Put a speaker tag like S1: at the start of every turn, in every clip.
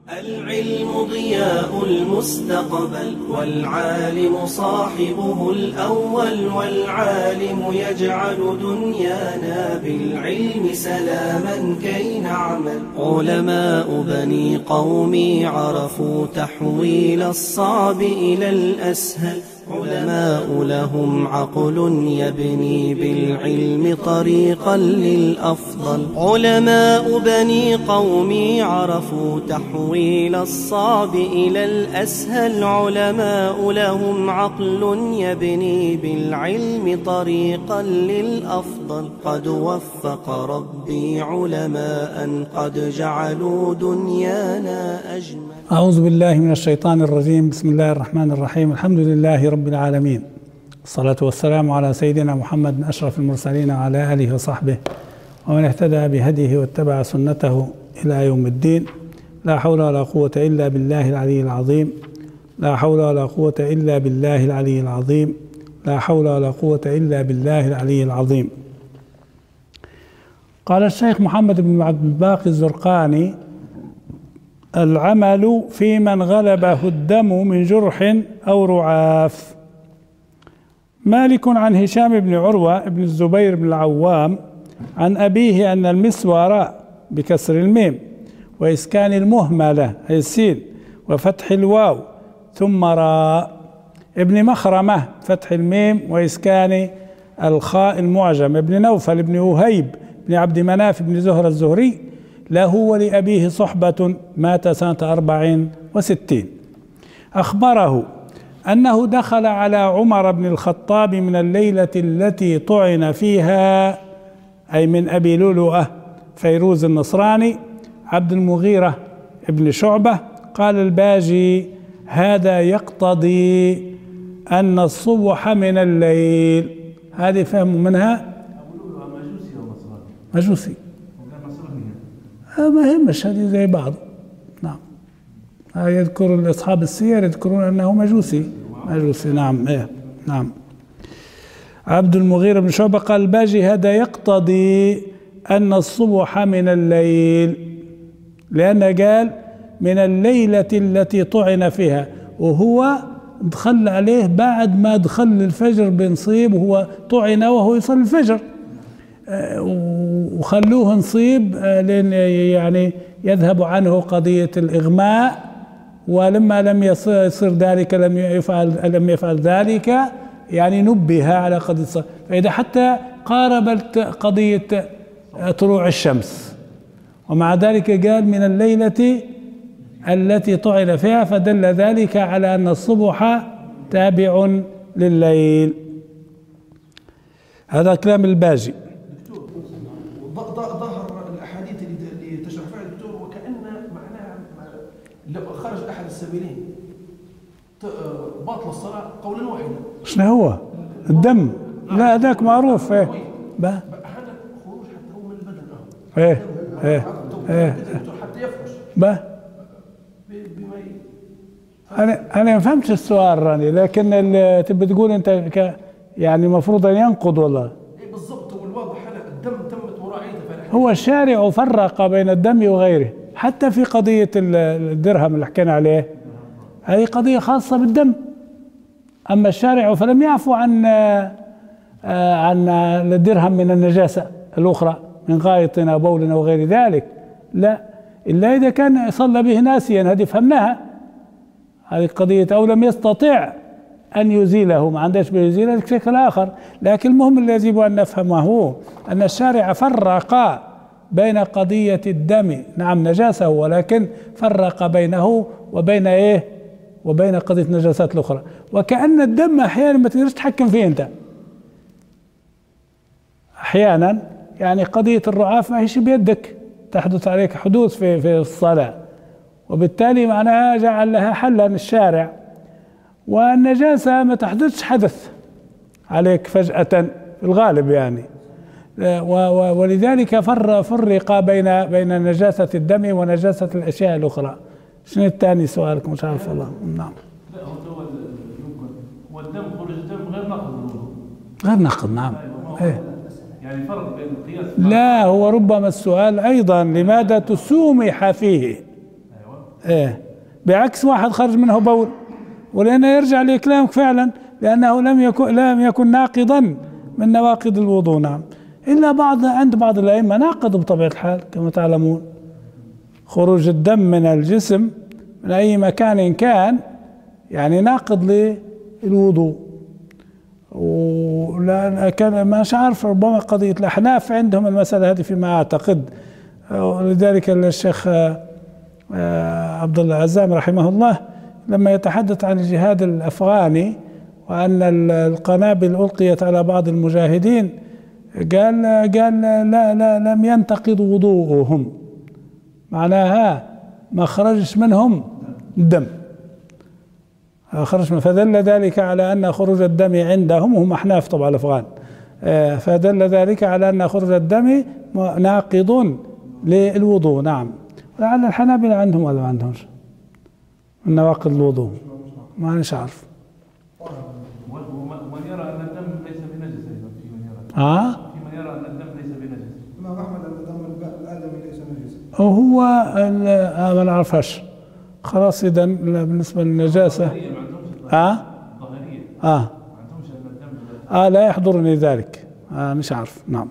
S1: العلم ضياء المستقبل، والعالم صاحبه الأول، والعالم يجعل دنيانا بالعلم سلاما كي نعمل. علماء بني قومي عرفوا تحويل الصعب إلى الأسهل، علماء لهم عقل يبني بالعلم طريقا للأفضل. علماء بني قومي عرفوا تحويل الصعب إلى الأسهل، علماء لهم عقل يبني بالعلم طريقا للأفضل. قد وفق ربي علماء قد جعلوا دنيانا أجمل.
S2: أعوذ بالله من الشيطان الرجيم. بسم الله الرحمن الرحيم. الحمد لله رب العالمين، الصلاة والسلام على سيدنا محمد أشرف المرسلين وعلى آله وصحبه ومن اهتدى بهديه واتبع سنته إلى يوم الدين. لا حول ولا قوة إلا بالله العلي العظيم. لا حول ولا قوة إلا بالله العلي العظيم. لا حول ولا قوة إلا بالله العلي العظيم. قال الشيخ محمد بن عبد الباقي الزرقاني: العمل في من غلبه الدم من جرح أو رعاف. مالك عن هشام بن عروة بن الزبير بن العوام عن أبيه أن المسور بكسر الميم وإسكان المهملة هي السين وفتح الواو ثم راء، ابن مخرمة فتح الميم وإسكان الخاء المعجم، ابن نوفل بن وهيب بن عبد مناف بن زهر الزهري، له ولأبيه صحبة، مات سنة 64. أخبره أنه دخل على عمر بن الخطاب من الليلة التي طعن فيها، أي من أبي لؤلؤة فيروز النصراني عبد المغيرة ابن شعبة. قال الباجي: هذا يقتضي أن الصبح من الليل. هذه فهم منها مجوسي، ما همش هذه زي بعض. نعم، يذكر أصحاب السير يذكرون أنه مجوسي. نعم. نعم. عبد المغيرة بن شعبة قال الباجي: هذا يقتضي أن الصبح من الليل، لأنه قال من الليلة التي طعن فيها، وهو دخل عليه بعد ما دخل الفجر بنصيب، وهو طعن وهو يصلي الفجر، وخلوه نصيب لأن يعني يذهب عنه قضية الإغماء، ولما لم يصير ذلك لم يفعل ذلك يعني نبه على قضية الصلاة. فإذا حتى قاربت قضية طلوع الشمس، ومع ذلك قال من الليلة التي طعن فيها، فدل ذلك على أن الصبح تابع لليل. هذا كلام الباجي.
S3: ظهر الاحاديث اللي تشرح فيها الدكتور وكأن معناها لو خرج احد السبيلين باطل الصلاه قولا واحدا.
S2: شنو هو؟ الدم. لا هذاك معروف.
S3: هذا خروج حتى هو من البدن. حتى يفرش انا ما فهمتش السؤال راني، لكن تبي تقول انت يعني المفروض ان ينقض والله. بالضبط، والواضح هذا الدم تمت مراعيته.
S2: هو الشارع فرق بين الدم وغيره، حتى في قضية الدرهم اللي حكينا عليه، هذه قضية خاصة بالدم. أما الشارع فلم يعفو عن الدرهم من النجاسة الأخرى من غائط أو بول أو غير ذلك، لا، إلا إذا كان صلى به ناسيا، هذه فهمناها، هذه قضية أو لم يستطع أن يزيله، ما عندهش بيزيله بشكل آخر. لكن المهم الذي يجب أن نفهمه أن الشارع فرق بين قضية الدم، نعم نجاسة، ولكن فرق بينه وبين وبين قضية النجاسات الأخرى. وكأن الدم أحيانا ما تقدرش تتحكم فيه أنت، أحيانا يعني قضية الرعاف ما هيش بيدك، تحدث عليك حدوث في الصلاة، وبالتالي معناها جعل لها حلا الشارع. والنجاسة ما تحدثش حدث عليك فجأة في الغالب يعني، ولذلك فرق بين نجاسة الدم ونجاسة الأشياء الأخرى. شنو الثاني سؤالكم؟ مش عارف والله. نعم.
S3: لا هو الدم، خروج الدم غير نقض.
S2: غير نقض، نعم.
S3: يعني فرق بين القياس.
S2: لا، هو ربما السؤال أيضا لماذا تسومح فيه؟ إيه، بعكس واحد خرج منه بول، ولأنه يرجع لكلامك فعلا، لأنه لم يكن ناقضا من نواقض الوضوء. نعم، إلا عند بعض الأئمة ناقض بطبيعة الحال كما تعلمون. خروج الدم من الجسم من أي مكان كان يعني ناقض للوضوء. ولا كان مش عارف، ربما قضية الأحناف عندهم المسألة هذه فيما أعتقد، ولذلك الشيخ عبد الله العزام رحمه الله لما يتحدث عن الجهاد الأفغاني وأن القنابل ألقيت على بعض المجاهدين قال لا لم ينتقض وضوءهم، معناها ما خرجش منهم دم، فدل ذلك على أن خروج الدم عندهم، وهم أحناف طبعا الأفغان، فدل ذلك على أن خروج الدم ناقض للوضوء. نعم، لعل الحنابلة عندهم ولا ما عندهمش من نواقض الوضوء، ما مش عارف.
S4: ومن يرى أن الدم ليس بنجس، في من يرى أن الدم ليس بنجس. الإمام أحمد أن دم الآدمي ليس نجس.
S2: وهو ما نعرفهاش خلاص. إذا بالنسبة للنجاسة لا يحضرني ذلك، مش عارف. نعم.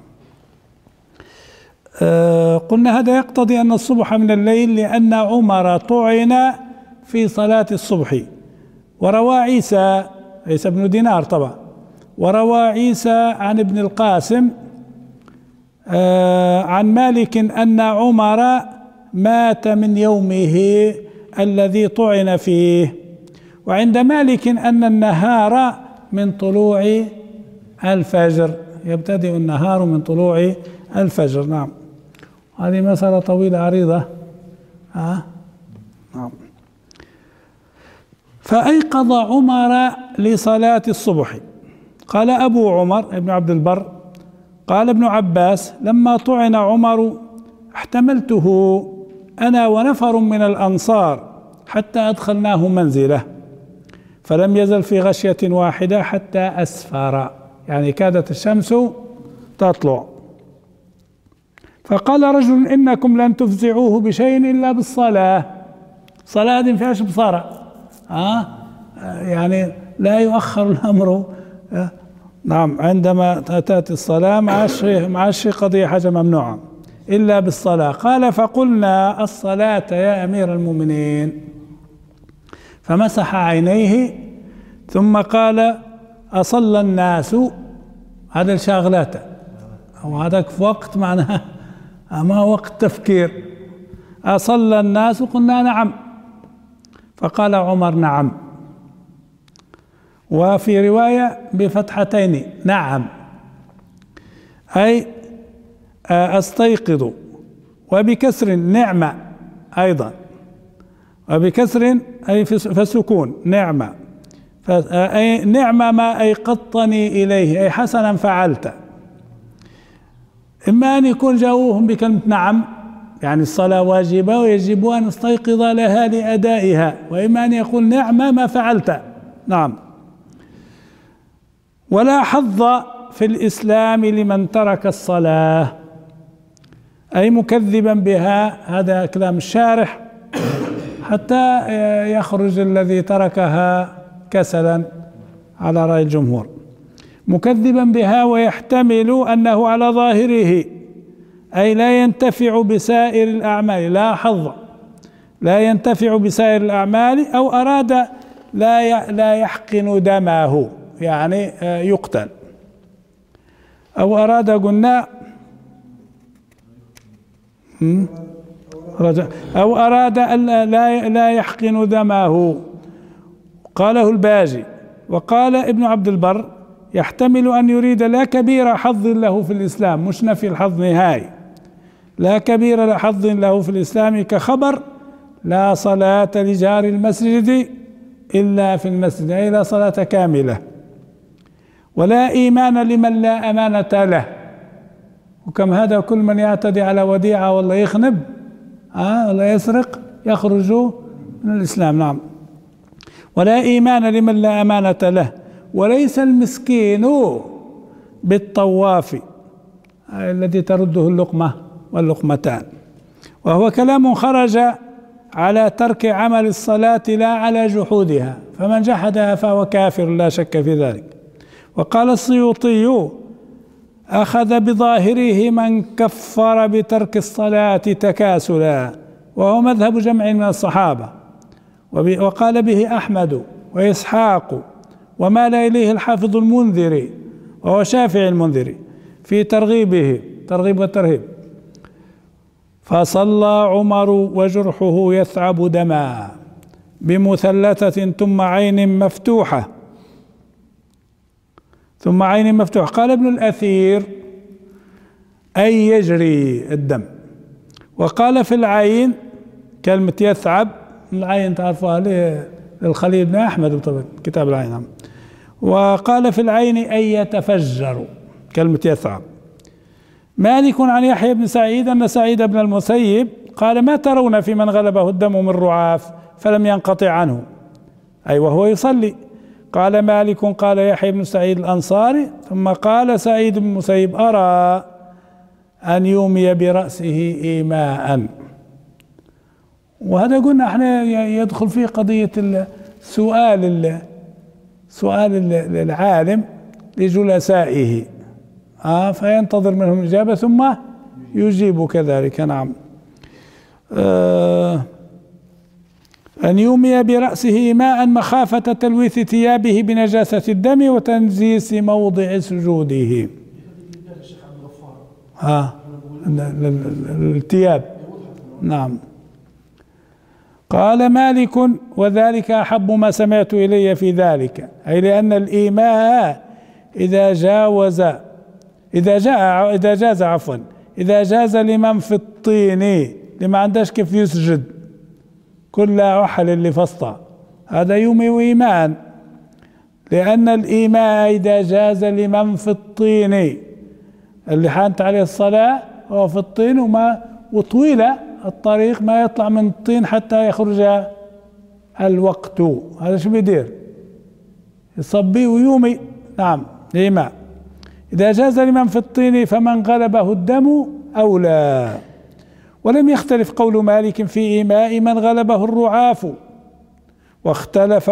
S2: قلنا هذا يقتضي أن الصبح من الليل، لأن عمر طعن في صلاة الصبح. وروى عيسى بن دينار طبعا، وروى عيسى عن ابن القاسم عن مالك أن عمر مات من يومه الذي طعن فيه. وعند مالك أن النهار من طلوع الفجر، يبتدئ النهار من طلوع الفجر. نعم، هذه مسألة طويلة عريضة. نعم. فأيقظ عمر لصلاة الصبح. قال أبو عمر ابن عبد البر قال ابن عباس لما طعن عمر احتملته أنا ونفر من الأنصار حتى أدخلناه منزله، فلم يزل في غشية واحدة حتى أسفر، يعني كادت الشمس تطلع. فقال رجل إنكم لن تفزعوه بشيء إلا بالصلاة. صلاة دي فيهاش بصارة، يعني لا يؤخر الأمر. نعم، عندما تأتي الصلاة مع الشيء قضية حاجة ممنوعة إلا بالصلاة. قال فقلنا الصلاة يا أمير المؤمنين، فمسح عينيه ثم قال أصلى الناس. هذا الشاغلات، وهذاك في وقت معناها ما وقت تفكير. أصلى الناس؟ قلنا نعم. فقال عمر نعم، وفي رواية بفتحتين نعم، أي أستيقظ، وبكسر نعمة أيضا، وبكسر أي فسكون نعمة، أي نعمة ما أيقظتني إليه، أي حسنا فعلت. إما أن يكون جاءوهم بكلمة نعم يعني الصلاة واجبة ويجب أن نستيقظ لها لأدائها، وإما أن يقول نعمة ما فعلت. نعم. ولا حظ في الإسلام لمن ترك الصلاة، أي مكذبا بها، هذا كلام الشارح، حتى يخرج الذي تركها كسلا على رأي الجمهور، مكذبا بها ويحتمل أنه على ظاهره أي لا ينتفع بسائر الأعمال، لا حظ، لا ينتفع بسائر الأعمال، أو أراد لا يحقن دمه يعني يقتل، أو أراد قلنا أو أراد أن لا يحقن دمه، قاله الباجي. وقال ابن عبد البر يحتمل أن يريد لا كبير حظ له في الإسلام، مش نفي الحظ نهائي، لا كبير حظ له في الإسلام، كخبر لا صلاة لجار المسجد إلا في المسجد، أي لا صلاة كاملة. ولا إيمان لمن لا أمانة له، وكم هذا كل من يعتدي على وديعة والله يخنب ولا يسرق يخرج من الإسلام. نعم. ولا إيمان لمن لا أمانة له، وليس المسكين بالطواف الذي ترده اللقمة واللقمتان. وهو كلام خرج على ترك عمل الصلاة لا على جحودها، فمن جحدها فهو كافر لا شك في ذلك. وقال السيوطي: أخذ بظاهره من كفر بترك الصلاة تكاسلا، وهو مذهب جمع من الصحابة. وقال به أحمد وإسحاق، ومال إليه الحافظ المنذري وهو شافعي المنذري في ترغيبه، ترغيب والترهيب. فصلى عمر وجرحه يثعب دما بمثلثة ثم عين مفتوحة قال ابن الأثير: أي يجري الدم. وقال في العين كلمة يثعب، العين تعرفها للخليل بن أحمد طبعا كتاب العين. وقال في العين أي يتفجر، كلمة يثعب. مالك عن يحيى بن سعيد أن سعيد بن المسيب قال: ما ترون في من غلبه الدم من رعاف فلم ينقطع عنه، أي وهو يصلي؟ قال مالك: قال يحيى بن سعيد الأنصاري، ثم قال سعيد بن المسيب: أرى أن يومي برأسه إيماء. وهذا قلنا احنا يدخل فيه قضية سؤال العالم لجلسائه، فينتظر منهم الإجابة ثم يجيب كذلك. نعم. أن يومي برأسه ماء مخافة تلويث ثيابه بنجاسة الدم وتنجيس موضع سجوده. الثياب. نعم. قال مالك: وذلك أحب ما سمعت إلي في ذلك، أي لأن الإيماء إذا جاز لمن في الطين، لما عندهش كيف يسجد كل وحل اللي فسطة، هذا يومي وإيمان. لأن الإيماء إذا جاز لمن في الطين، اللي حانت عليه الصلاة هو في الطين وطويلة الطريق ما يطلع من الطين حتى يخرج الوقت، هذا شو بيدير؟ يصبي ويومي. نعم، إيماء. إذا جاز لمن في الطين فمن غلبه الدم أولى. ولم يختلف قول مالك في إيماء من غلبه الرعاف، واختلف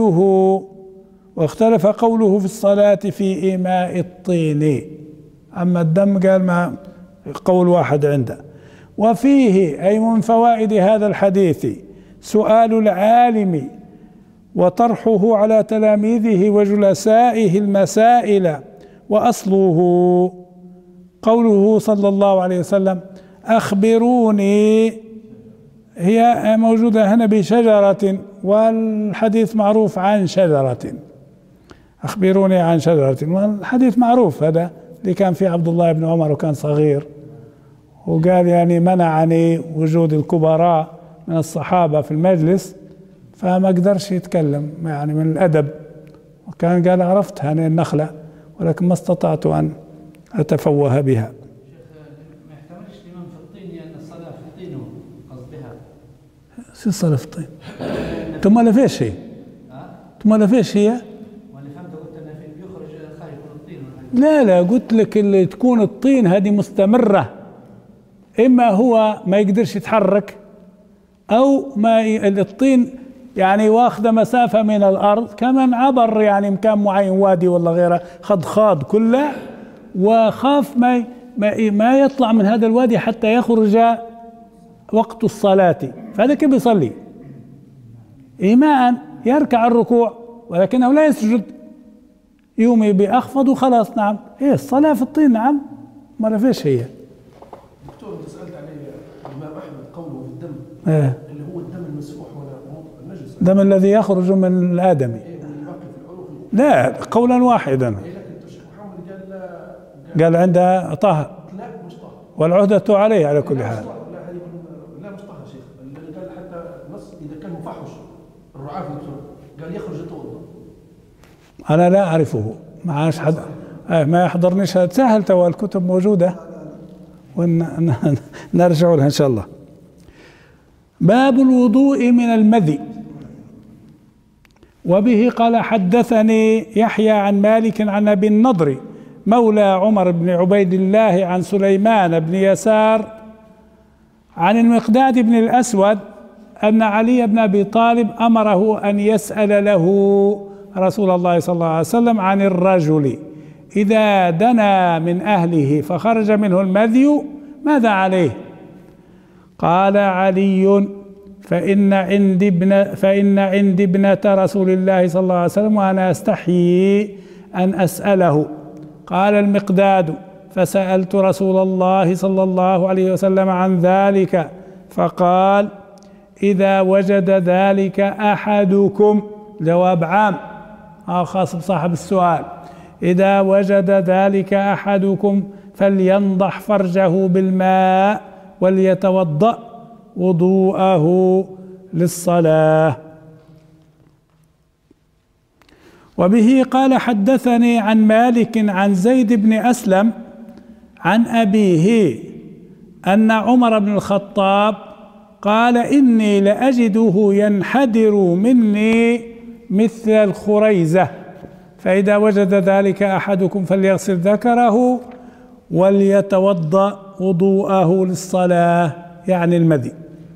S2: قوله في الصلاة في إيماء الطين. أما الدم قال ما قول واحد عنده. وفيه أي من فوائد هذا الحديث سؤال العالم وطرحه على تلاميذه وجلسائه المسائل، وأصله قوله صلى الله عليه وسلم: أخبروني، هي موجودة هنا بشجرة، والحديث معروف عن شجرة. أخبروني عن شجرة، والحديث معروف هذا اللي كان فيه عبد الله بن عمر وكان صغير، وقال يعني منعني وجود الكبراء من الصحابة في المجلس فما قدرش يتكلم يعني من الأدب، وكان قال: عرفت هذه النخلة ولكن ما استطعت أن أتفوه بها.
S5: ما يحتملش الإمام في الطين لأن الصلاة في الطين قصدها.
S2: شو الصلاة في الطين؟ ثم لا فيش هي؟ ثم لا فيش هي؟
S5: وأنا فهمت قلت أنه بيخرج خايف من الطين.
S2: لا قلت لك اللي تكون الطين هذه مستمرة، إما هو ما يقدرش يتحرك، أو ما الطين يعني واخذ مسافة من الأرض، كمن عبر يعني مكان معين وادي ولا غيره، خاض كله وخاف ما يطلع من هذا الوادي حتى يخرج وقت الصلاة، فهذا كيف يصلي؟ إيماء يركع الركوع ولكنه لا يسجد، يومي بأخفض وخلاص. نعم، إيه الصلاة في الطين. نعم، ما فيش هي.
S4: دكتور انت سألت عليه الإمام أحمد قوله في الدم اللي هو الدم المسفوح ولا النجس؟
S2: الدم الذي يخرج من الآدمي. لا، قولا واحدا. قال عندها طهر.
S4: لا مش طهر.
S2: والعهدة عليه على كل حال.
S4: لا مش طهر شيخ، اللي قال حتى نص إذا كان مفحش الرعاف قال يخرج يتوضا.
S2: أنا لا أعرفه، ما عادش حد ما يحضرنيش. سهل توا الكتب موجودة ونرجع لها إن شاء الله. باب الوضوء من المذي. وبه قال: حدثني يحيى عن مالك عن أبي النضر مولى عمر بن عبيد الله عن سليمان بن يسار عن المقداد بن الأسود أن علي بن أبي طالب أمره أن يسأل له رسول الله صلى الله عليه وسلم عن الرجل إذا دنا من أهله فخرج منه المذي ماذا عليه؟ قال علي: فإن عندي ابنة رسول الله صلى الله عليه وسلم وأنا أستحيي أن أسأله. قال المقداد: فسألت رسول الله صلى الله عليه وسلم عن ذلك فقال: إذا وجد ذلك أحدكم، جواب عام خاص بصاحب السؤال، إذا وجد ذلك أحدكم فلينضح فرجه بالماء وليتوضأ وضوءه للصلاة. وبه قال: حدثني عن مالك عن زيد بن أسلم عن أبيه أن عمر بن الخطاب قال: إني لأجده ينحدر مني مثل الخريزة، فإذا وجد ذلك أحدكم فليغسل ذكره وليتوضأ وضوءه للصلاة، يعني المذي.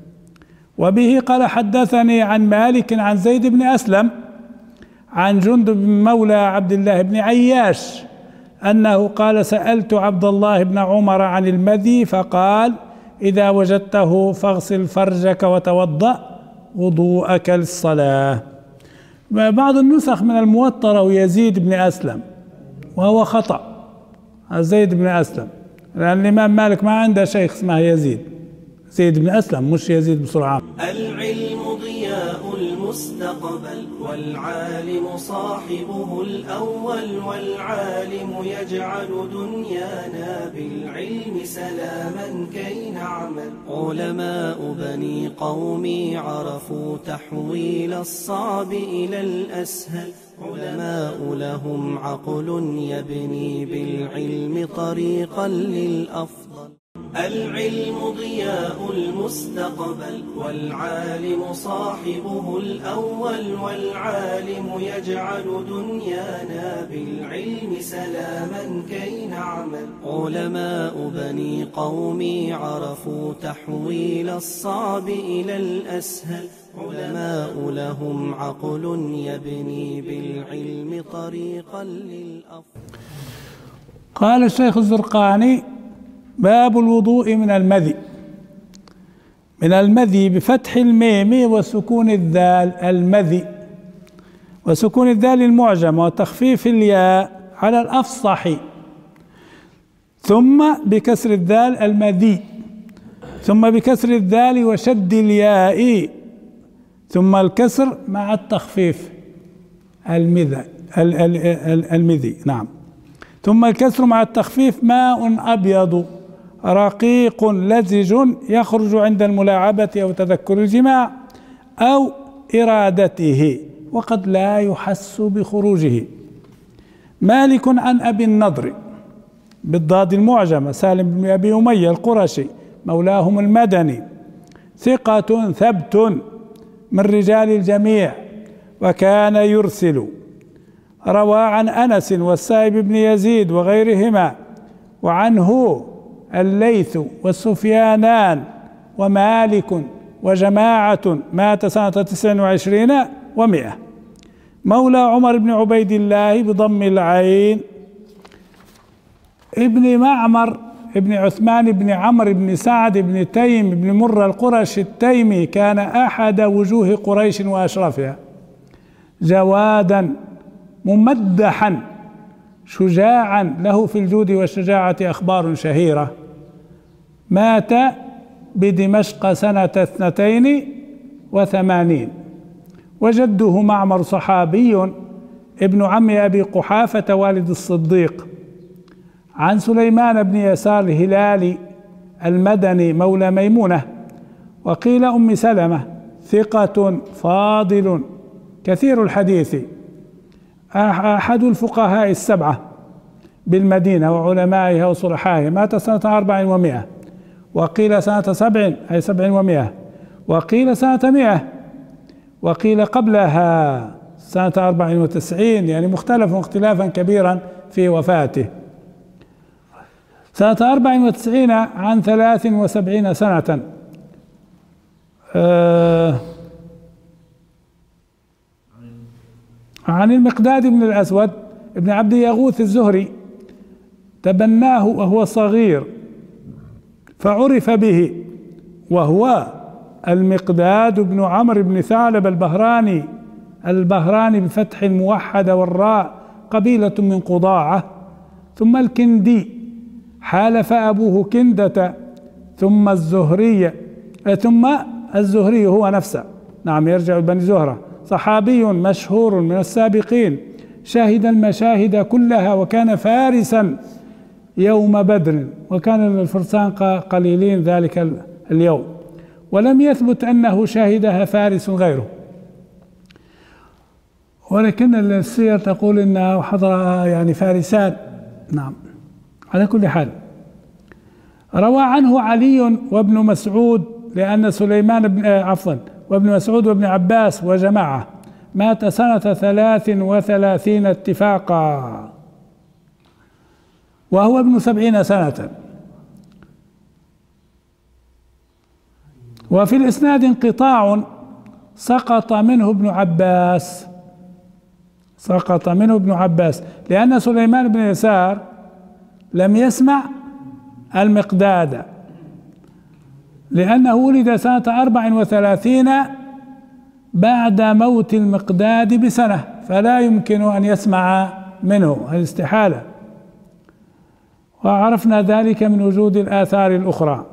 S2: وبه قال: حدثني عن مالك عن زيد بن أسلم عن جندب مولى عبد الله بن عياش أنه قال: سألت عبد الله بن عمر عن المذي فقال: إذا وجدته فاغسل فرجك وتوضأ وضوءك للصلاة. بعض النسخ من الموطرة يزيد بن أسلم، وهو خطأ، زيد بن أسلم، لأن الإمام مالك ما عنده شيخ اسمه يزيد، زيد بن أسلم مش يزيد بسرعة.
S1: العلم ضياء المستقبل والعالم صاحبه الأول، والعالم يجعل دنيانا بالعلم سلاما كي نعمل. علماء بني قومي عرفوا تحويل الصعب إلى الأسهل، علماء لهم عقل يبني بالعلم طريقا للأفضل. العلم ضياء المستقبل والعالم صاحبه الأول، والعالم يجعل دنيانا بالعلم سلاما كي نعمل. علماء بني قومي عرفوا تحويل الصعب إلى الأسهل، علماء لهم عقل يبني بالعلم طريقا للأفضل.
S2: قال الشيخ الزرقاني: باب الوضوء من المذي. من المذي بفتح الميم وسكون الذال، المذي، وسكون الذال المعجم وتخفيف الياء على الأفصح، ثم بكسر الذال المذي، ثم بكسر الذال وشد الياء، ثم الكسر مع التخفيف، المذي، نعم، ثم الكسر مع التخفيف. ماء أبيض رقيق لزج يخرج عند الملاعبة أو تذكر الجماع أو إرادته، وقد لا يحس بخروجه. مالك عن أبي النضر بالضاد المعجمة سالم بن أبي أمية القرشي مولاهم المدني، ثقة ثبت من رجال الجميع، وكان يرسل. روى عن أنس والسائب بن يزيد وغيرهما، وعنه الليث والسفيانان ومالك وجماعة، مات سنة 29 و100. مولى عمر بن عبيد الله بضم العين، ابن معمر ابن عثمان بن عمرو بن سعد بن تيم بن مرة القرشي التيمي، كان أحد وجوه قريش وأشرفها، جوادا ممدحا شجاعا، له في الجود والشجاعة أخبار شهيرة. مات بدمشق سنة 82، وجده معمر صحابي ابن عم أبي قحافة والد الصديق. عن سليمان بن يسار الهلالي المدني مولى ميمونة، وقيل أم سلمة، ثقة فاضل كثير الحديث، أحد الفقهاء السبعة بالمدينة وعلمائها وصلحائها، مات سنة 400، وقيل سنة 7 أي 700، وقيل سنة 100، وقيل قبلها سنة 94، يعني مختلف اختلافا كبيرا في وفاته. سنة 94 عن 73 سنة، عن المقداد بن الأسود ابن عبد يغوث الزهري تبناه وهو صغير فعرف به، وهو المقداد بن عمرو بن ثعلب البهراني بفتح الموحدة والراء، قبيلة من قضاعة. ثم الكندي حالف أبوه كندة، ثم الزهري هو نفسه، نعم يرجع بني زهرة، صحابي مشهور من السابقين، شهد المشاهد كلها، وكان فارسا يوم بدر، وكان الفرسان قليلين ذلك اليوم، ولم يثبت أنه شهدها فارس غيره، ولكن السير تقول أنه حضر يعني فارسان. نعم، على كل حال روى عنه علي وابن مسعود، لأن سليمان وابن مسعود وابن عباس وجماعة، مات سنة 33 اتفاقا وهو ابن 70 سنة. وفي الإسناد انقطاع سقط منه ابن عباس، لأن سليمان بن يسار لم يسمع المقداد، لأنه ولد سنة 34 بعد موت المقداد بسنة، فلا يمكن أن يسمع منه، الاستحالة، وعرفنا ذلك من وجود الآثار الأخرى.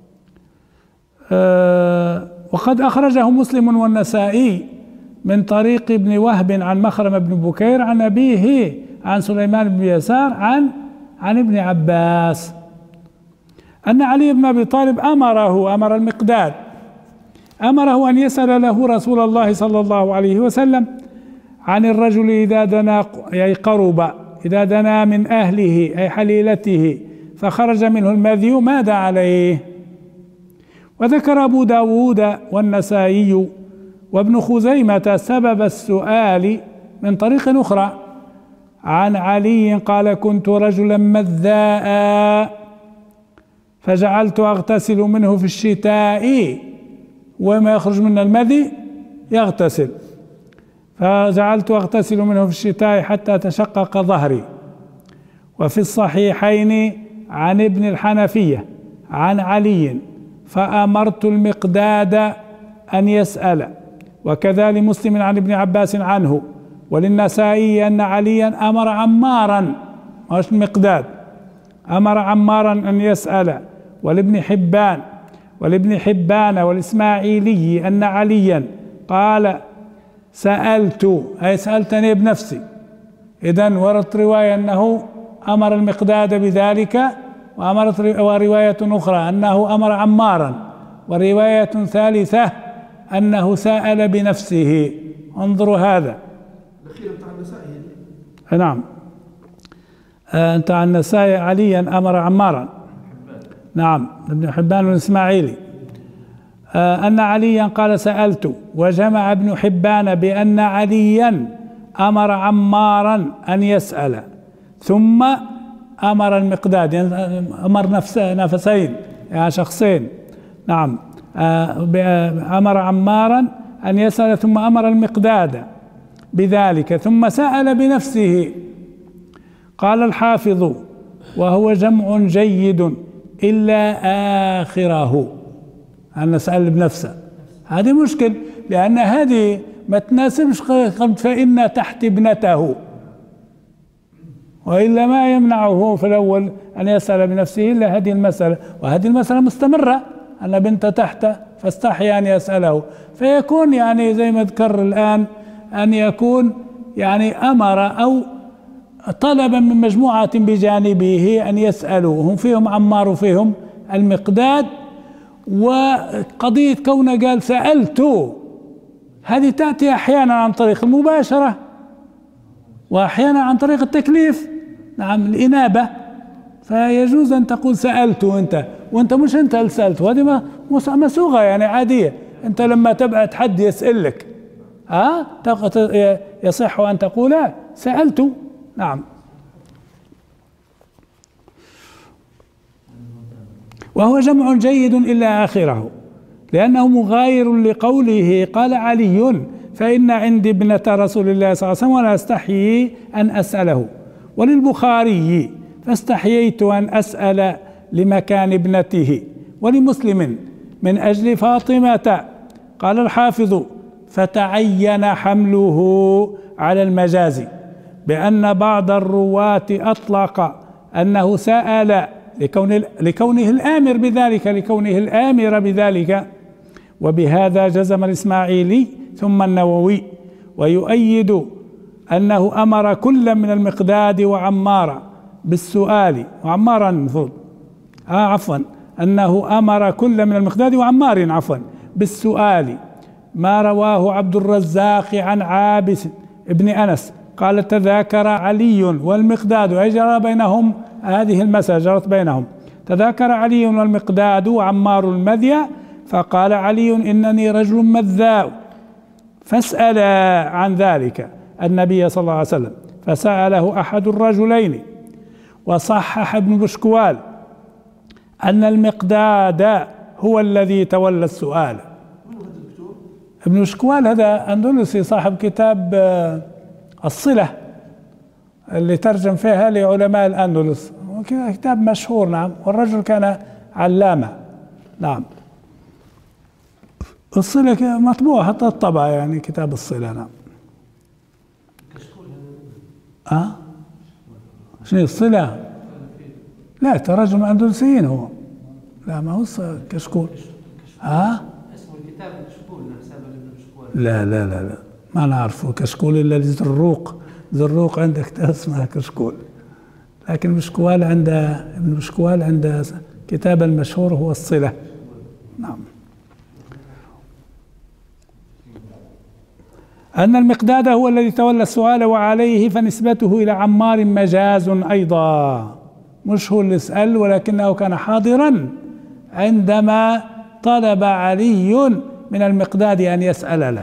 S2: وقد أخرجه مسلم والنسائي من طريق ابن وهب عن مخرم بن بكير عن أبيه عن سليمان بن يسار عن ابن عباس أن علي بن أبي طالب أمر المقداد أن يسأل له رسول الله صلى الله عليه وسلم عن الرجل إذا دنا، أي قرب، إذا دنا من أهله أي حليلته فخرج منه المذي ماذا عليه. وذكر أبو داود والنسائي وابن خزيمة سبب السؤال من طريق أخرى عن علي قال: كنت رجلا مذاء فجعلت أغتسل منه في الشتاء، وما يخرج من المذي يغتسل، فجعلت أغتسل منه في الشتاء حتى تشقق ظهري. وفي الصحيحين عن ابن الحنفية عن علي فأمرت المقداد أن يسأل، وكذا لمسلم عن ابن عباس عنه، وللنسائي أن عليا أمر عمارا، مش المقداد، أمر عمارا أن يسأل، ولابن حبان والإسماعيلي أن عليا قال: سألت، أي سألتني بنفسي. إذن وردت رواية أنه أمر المقداد بذلك، ورواية أخرى أنه أمر عمارا، ورواية ثالثة أنه سأل بنفسه. انظروا هذا.
S4: الأخير بتاع النسائي.
S2: نعم، أنت عن النسائي عليا أمر عمارا. نعم، ابن حبان والإسماعيلي أن عليا قال: سألت. وجمع ابن حبان بأن عليا أمر عمارا أن يسأل، ثم أمر المقداد، يعني أمر نفسين، يعني شخصين. نعم، أمر عمارا أن يسأل ثم أمر المقداد بذلك، ثم سأل بنفسه. قال الحافظ: وهو جمع جيد إلا آخره، أن سأل بنفسه. هذه مشكل، لأن هذه ما تناسبش فإن تحت ابنته، وإلا ما يمنعه في الأول أن يسأل بنفسه إلا هذه المسألة، وهذه المسألة مستمرة، أن بنت تحته فاستحيا أن يسأله، فيكون يعني زي ما ذكر الآن أن يكون يعني أمر أو طلب من مجموعة بجانبه أن يسألوا، هم فيهم عمار وفيهم المقداد. وقضية كونه قال سألت، هذه تأتي أحيانا عن طريق المباشرة، وأحيانا عن طريق التكليف، نعم، الإنابة. فيجوز أن تقول سألت وأنت مش أنت اللي سألت، وهذه مسوغة يعني عادية. أنت لما تبعت حد يسألك يصح أن تقول سألت. نعم. وهو جمع جيد إلا آخره، لأنه مغاير لقوله قال علي فإن عندي ابنة رسول الله صلى الله عليه وسلم ولا أستحيي أن أسأله. وللبخاري فاستحييت أن أسأل لمكان ابنته. ولمسلم من أجل فاطمة. قال الحافظ فتعين حمله على المجاز بأن بعض الرواة أطلق أنه سأل لكونه الآمر بذلك وبهذا جزم الإسماعيلي ثم النووي. ويؤيد أنه أمر كل من المقداد وعمار بالسؤال أنه أمر كل من المقداد وعمار بالسؤال ما رواه عبد الرزاق عن عابس ابن أنس قال تذاكر علي والمقداد وجرى بينهم هذه المسألة جرت بينهم تذاكر علي والمقداد وعمار المذي فقال علي إنني رجل مذاء فاسأل عن ذلك النبي صلى الله عليه وسلم فسأله أحد الرجلين. وصحح ابن بشكوال أن المقداد هو الذي تولى السؤال. ابن بشكوال هذا أندلسي صاحب كتاب الصلة اللي ترجم فيها لعلماء الأندلس، كتاب مشهور. نعم، والرجل كان علامة. نعم، الصلة مطبوع حتى الطبع يعني كتاب الصلة. نعم. شنو الصلة؟ لا ترجم أندلسيين هو. لا ما هو كشكول.
S5: اسمه الكتاب كشكول حساب ابن بشكوال.
S2: لا لا لا لا ما نعرفه كشكول إلا زروق عنده كتاب اسمه كشكول، لكن بشكوال ابن بشكوال عنده كتاب المشهور هو الصلة. نعم. أن المقداد هو الذي تولى السؤال وعليه فنسبته إلى عمار مجاز أيضا، مش هو اللي سأل ولكنه كان حاضرا عندما طلب علي من المقداد أن يسأل له.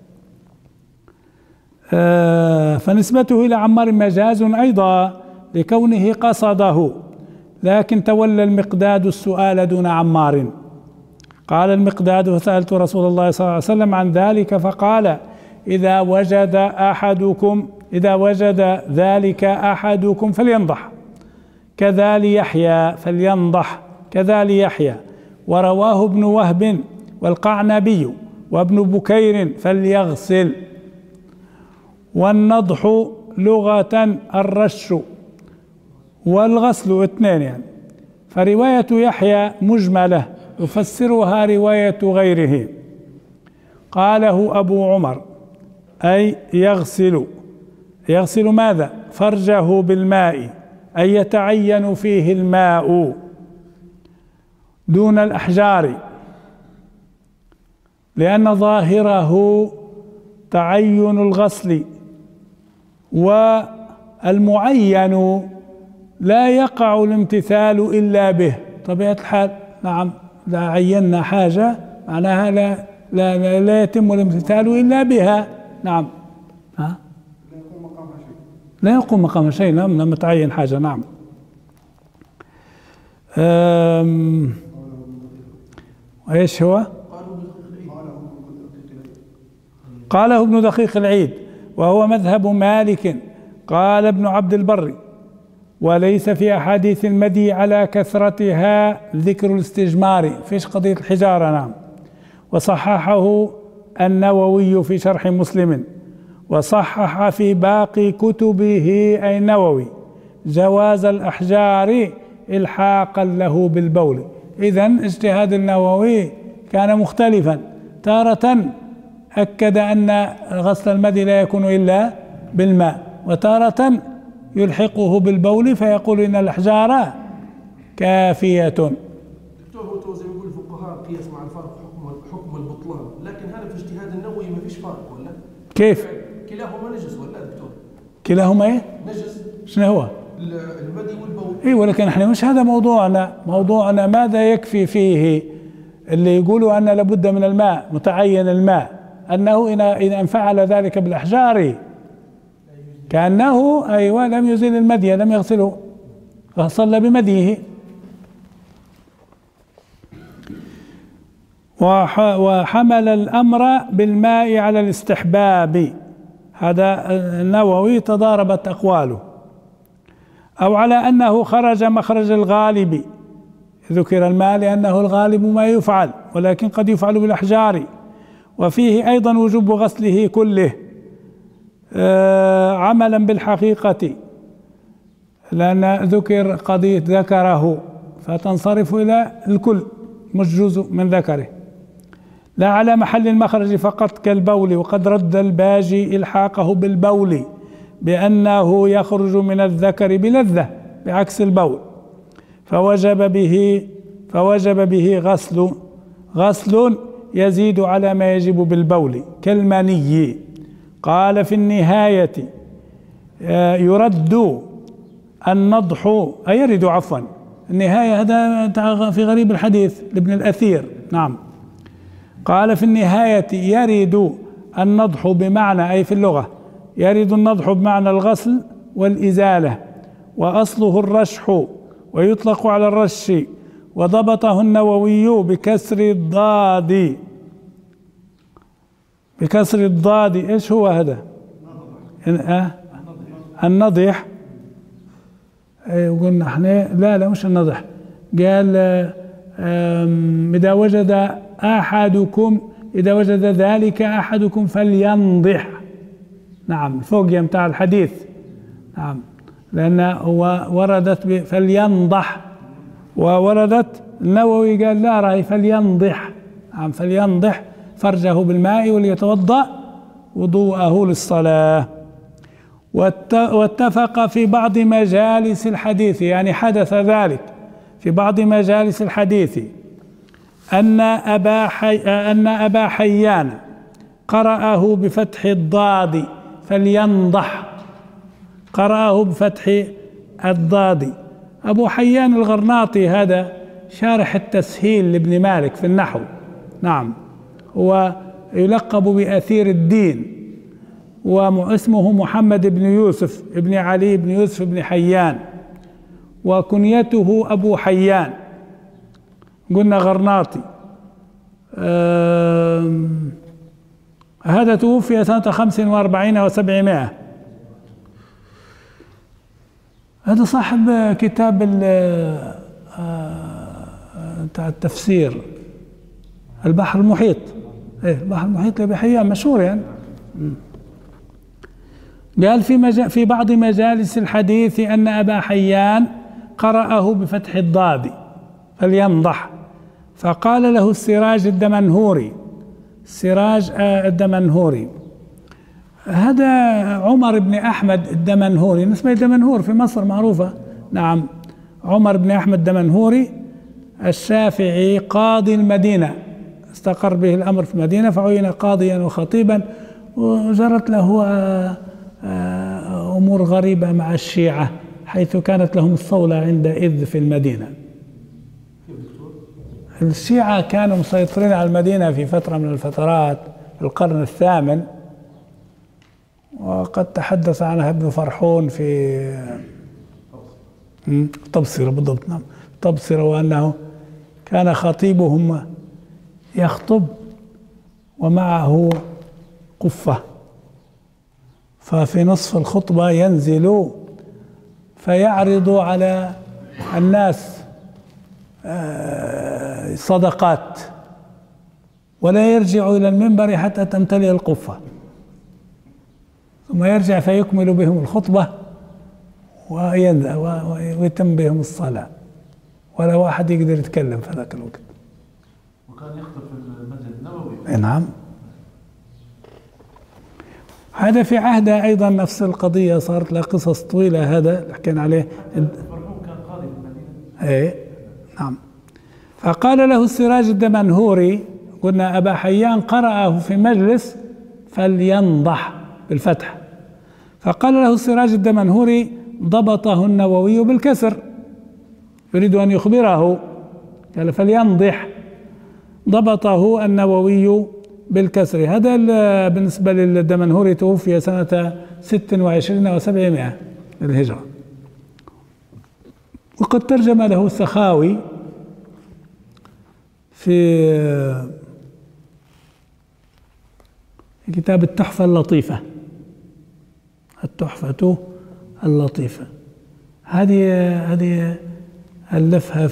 S2: فنسبته إلى عمار مجاز أيضا لكونه قصده، لكن تولى المقداد السؤال دون عمار. قال المقداد فسألت رسول الله صلى الله عليه وسلم عن ذلك فقال إذا وجد ذلك أحدكم فلينضح كذا ليحيى ورواه ابن وهب والقعنبي وابن بكير فليغسل. والنضح لغة الرش والغسل اثنين يعني، فرواية يحيى مجملة يفسرها رواية غيره. قاله أبو عمر أي يغسل ماذا؟ فرجه بالماء، أي يتعين فيه الماء دون الأحجار، لأن ظاهره تعين الغسل، والمعين لا يقع الامتثال إلا به طبيعة الحال. نعم، إذا عينا حاجة معناها لا يتم الامتثال إلا بها. نعم، لا يقوم مقام شيء لما تعين حاجة. نعم. ايش هو؟ قاله ابن دقيق العيد وهو مذهب مالك. قال ابن عبد البر وليس في أحاديث المدي على كثرتها ذكر الاستجمار، فيش قضية الحجارة. نعم. وصححه النووي في شرح مسلم، وصحح في باقي كتبه أي النووي جواز الأحجار إلحاقا له بالبول. إذن اجتهاد النووي كان مختلفا، تارة أكد أن غسل المدي لا يكون إلا بالماء، وتارة يلحقه بالبول فيقول إن الأحجار كافية.
S4: دكتور هو زي ما يقول الفقهاء قياس مع الفرق حكم البطلان، لكن هذا في اجتهاد النووي ما فيش فرق ولا؟
S2: كيف؟
S4: كلاهما نجس ولا دكتور؟
S2: كلاهما ايه؟
S4: نجس.
S2: شنو هو؟
S4: المدي والبول.
S2: اي، ولكن احنا مش هذا موضوعنا ماذا يكفي فيه اللي يقولوا أن لابد من الماء متعين الماء، أنه إن فعل ذلك بالأحجار كأنه لم يزيل المدي، لم يغسله، صلى بمديه. وحمل الأمر بالماء على الاستحباب، هذا النووي تضاربت أقواله، أو على أنه خرج مخرج الغالب، ذكر الماء لأنه الغالب ما يفعل، ولكن قد يفعل بالأحجار، وفيه أيضا وجوب غسله كله عملا بالحقيقة، لأن ذكر قضية ذكره فتنصرف إلى الكل مش جزء من ذكره، لا على محل المخرج فقط كالبول. وقد رد الباجي إلحاقه بالبول بأنه يخرج من الذكر بلذة بعكس البول، فوجب به غسل يزيد على ما يجب بالبول كالمني. قال في النهاية يرد النضح يرد عفوا النهاية، هذا في غريب الحديث لابن الأثير. نعم، قال في النهاية يرد النضح بمعنى، أي في اللغة يرد النضح بمعنى الغسل والإزالة، وأصله الرشح ويطلق على الرش، وضبطه النووي بكسر الضاد. بكسر الضاد ايش هو هذا؟ النضح. قلنا احنا لا مش النضح، قال إذا وجد ذلك أحدكم فلينضح. نعم، فوق بتاع الحديث. نعم، لأن وردت فلينضح، ووردت النووي قال لا راهي فلينضح. نعم، فلينضح فرجه بالماء وليتوضأ وضوءه للصلاة. واتفق في بعض مجالس الحديث، يعني حدث ذلك في بعض مجالس الحديث، أن أبا حيان قرأه بفتح الضاد فلينضح، قرأه بفتح الضاد. أبو حيان الغرناطي هذا شارح التسهيل لابن مالك في النحو. نعم، هو يلقب بأثير الدين، واسمه محمد بن يوسف بن علي بن يوسف بن حيان، وكنيته أبو حيان. قلنا غرناطي. هذا توفي سنة 45 و700. هذا صاحب كتاب التفسير البحر المحيط. البحر المحيط لأبي حيان مشهور يعني. قال في بعض مجالس الحديث أن أبا حيان قرأه بفتح الضاد فلينضح، فقال له السراج الدمنهوري، هذا عمر بن أحمد الدمنهوري، نسميه الدمنهور في مصر معروفة. نعم، عمر بن أحمد الدمنهوري الشافعي قاضي المدينة، استقر به الأمر في المدينة فعين قاضيا وخطيبا، وجرت له أمور غريبة مع الشيعة، حيث كانت لهم الصولة عندئذ في المدينة. الشيعة كانوا مسيطرين على المدينة في فترة من الفترات في القرن الثامن، وقد تحدث عنها ابن فرحون في تبصرة. بالضبط، نعم، تبصرة، وأنه كان خطيبهم يخطب ومعه قفة، ففي نصف الخطبة ينزل فيعرض على الناس صدقات، ولا يرجع إلى المنبر حتى تمتلئ القفة، ثم يرجع فيكمل بهم الخطبة ويتم بهم الصلاة، ولا واحد يقدر يتكلم في ذاك الوقت.
S4: وكان يخطب في المسجد النبوي.
S2: نعم، هذا في عهده أيضا نفس القضية، صارت له قصص طويلة. هذا اللي حكينا عليه.
S4: فرحون كان قاضي في المدينة.
S2: نعم. فقال له السراج الدمنهوري، قلنا أبا حيان قرأه في مجلس فلينضح بالفتح، فقال له السراج الدمنهوري ضبطه النووي بالكسر، يريد أن يخبره، قال فلينضح، ضبطه النووي بالكسر. هذا بالنسبة للدمنهوري توفي سنة 26 و700 للهجرة. وقد ترجم له السخاوي في كتاب التحفة اللطيفة، التحفة اللطيفة، هذه ألفها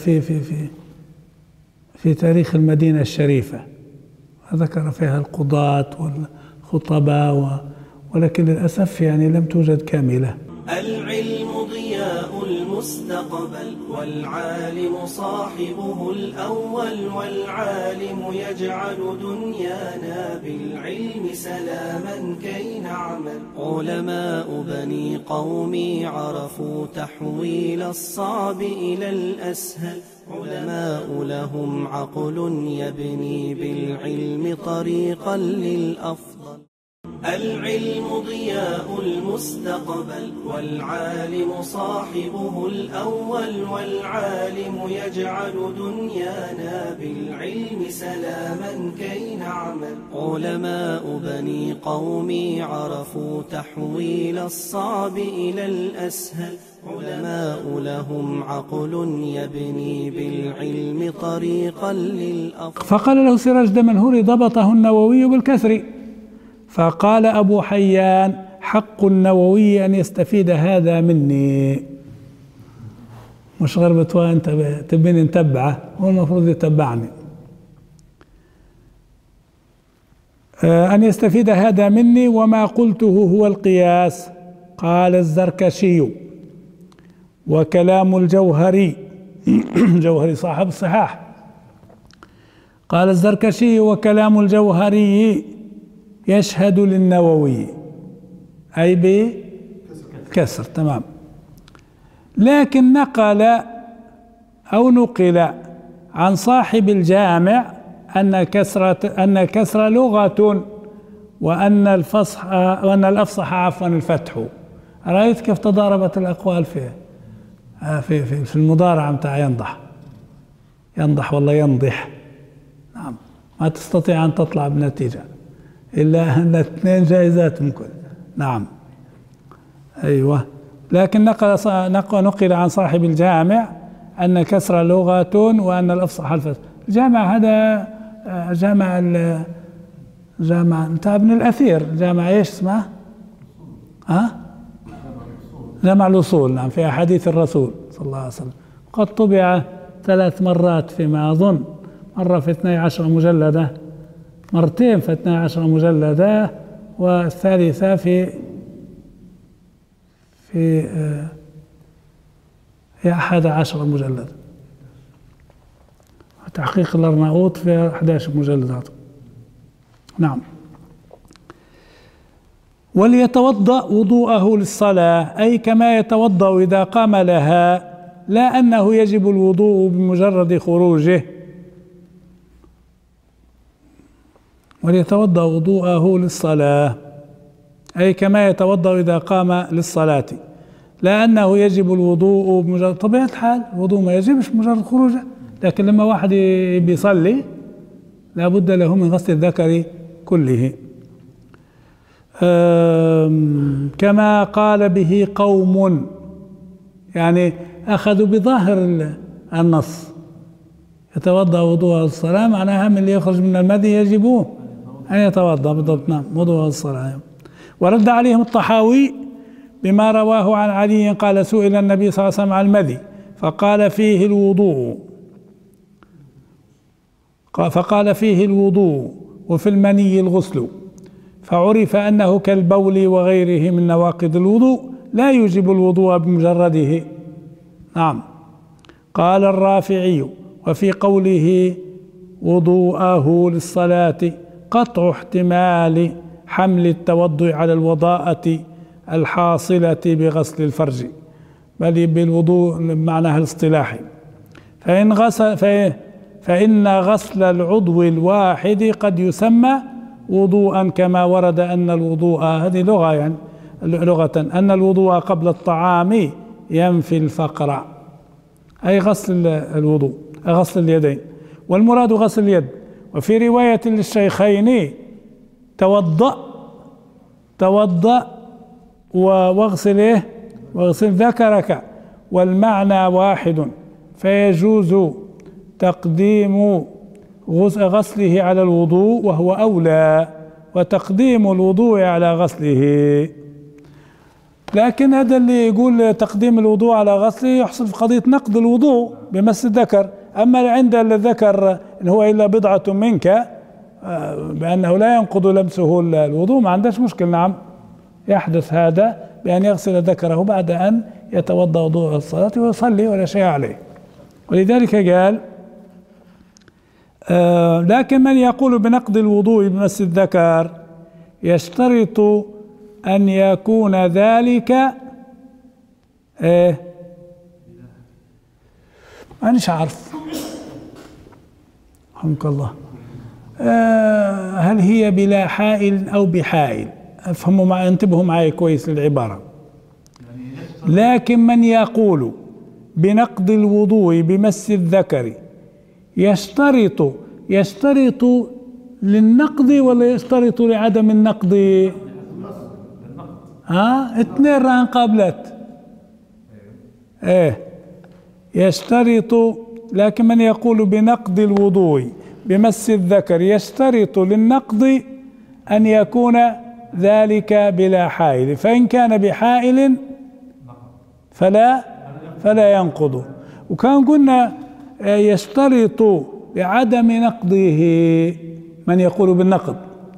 S2: في تاريخ المدينة الشريفة، ذكر فيها القضاة والخطباء ولكن للأسف يعني لم توجد كاملة.
S1: العلم ضياء المستقبل والعالم صاحبه الأول، والعالم يجعل دنيانا بالعلم سلاما كي نعمل. علماء بني قومي عرفوا تحويل الصعب إلى الأسهل، علماء لهم عقل يبني بالعلم طريقا للأفضل. العلم ضياء المستقبل والعالم صاحبه الأول، والعالم يجعل دنيانا بالعلم سلاما كي نعمل. علماء بني قومي عرفوا تحويل الصعب إلى الأسهل، علماء لهم عقل يبني بالعلم طريقا للأفضل.
S2: فقال له سراج دمنهوري: ضبطه النووي بالكسر. فقال أبو حيان: حق النووي أن يستفيد هذا مني. مش غربة أنت تبيني نتبعه، هو المفروض يتبعني. أن يستفيد هذا مني وما قلته هو القياس. قال الزركشي وكلام الجوهري جوهري صاحب الصحاح، قال الزركشي وكلام الجوهري يشهد للنووي، أي بكسر. تمام. لكن نقل عن صاحب الجامع أن الكسر لغة، وأن الأفصح عفوا الفتح. رأيت كيف تضاربت الأقوال في المضارعة متاع ينضح والله ينضح. نعم، ما تستطيع أن تطلع بنتيجة إلا أن الاثنين جائزات ممكن. نعم، أيوة. لكن نقل عن صاحب الجامع أن كسر لغة وأن الأفصح الفتح. الجامع هذا جامع بتاع ابن الأثير، جامع ايش اسمه؟ جامع الأصول. نعم، في أحاديث الرسول صلى الله عليه وسلم. قد طبع 3 مرات فيما أظن، مرة في 12 مجلدة، مرتين في 12 مجلدة، والثالثة في 11 مجلد. تحقيق الأرناؤوط في 11 مجلد. نعم. وليتوضأ وضوءه للصلاة، أي كما يتوضأ إذا قام لها، لا أنه يجب الوضوء بمجرد خروجه. وليتوضأ وضوءه للصلاة، أي كما يتوضأ إذا قام للصلاة، لا أنه يجب الوضوء بمجرد. طبيعة الحال الوضوء ما يجبش مجرد خروجه، لكن لما واحد بيصلي لا بد له من غسل الذكر كله. كما قال به قوم، يعني أخذوا بظاهر النص، يتوضأ وضوء الصلاة معناها من اللي يخرج من المذي يجب أن يتوضأ. بالضبط، نعم، وضوء الصلاة. ورد عليهم الطحاوي بما رواه عن علي قال: سئل النبي صلى الله عليه وسلم عن المذي فقال فيه الوضوء وفي المني الغسل، فعرف أنه كالبول وغيره من نواقض الوضوء لا يوجب الوضوء بمجرده. نعم. قال الرافعي: وفي قوله وضوءه للصلاة قطع احتمال حمل التوضؤ على الوضاءة الحاصلة بغسل الفرج، بل بالوضوء معناها الاصطلاحي. فإن غسل العضو الواحد قد يسمى وضوءا، كما ورد أن الوضوء، هذه لغة يعني لغة، أن الوضوء قبل الطعام ينفي الفقر، أي غسل الوضوء، غسل اليدين، والمراد غسل اليد. وفي رواية للشيخين: توضأ واغسل ذكرك، والمعنى واحد، فيجوز تقديم غسله على الوضوء وهو أولى، وتقديم الوضوء على غسله. لكن هذا اللي يقول تقديم الوضوء على غسله يحصل في قضية نقض الوضوء بمس الذكر. أما عند الذكر إن هو إلا بضعة منك بأنه لا ينقض لمسه الوضوء ما عندش مشكل. نعم يحدث هذا بأن يغسل ذكره بعد أن يتوضأ وضوء الصلاة ويصلي ولا شيء عليه. ولذلك قال لكن من يقول بنقض الوضوء بمس الذكر يشترط أن يكون ذلك مانيش عارف رحمك الله هل هي بلا حائل أو بحائل. افهموا انتبهوا معي كويس للعبارة. لكن من يقول بنقض الوضوء بمس الذكر يشترط للنقض ولا يشترط لعدم النقض؟ اثنين راهن قابلت. يشترط. لكن من يقول بنقض الوضوء بمس الذكر يشترط للنقض أن يكون ذلك بلا حائل، فإن كان بحائل فلا ينقض. وكان قلنا يشترط بعدم نقضه من يقول بالنقض.